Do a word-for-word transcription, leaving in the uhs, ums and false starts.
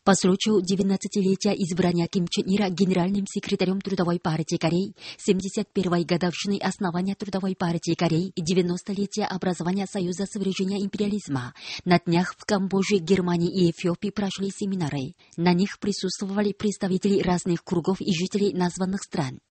По случаю девятнадцатилетия избрания Ким Чен Ира генеральным секретарем Трудовой партии Кореи, семьдесят первой годовщины основания Трудовой партии Кореи и девяностолетия образования Союза свержения империализма, на днях в Камбодже, Германии и Эфиопии прошли семинары. На них присутствовали представители разных кругов и жителей названных стран.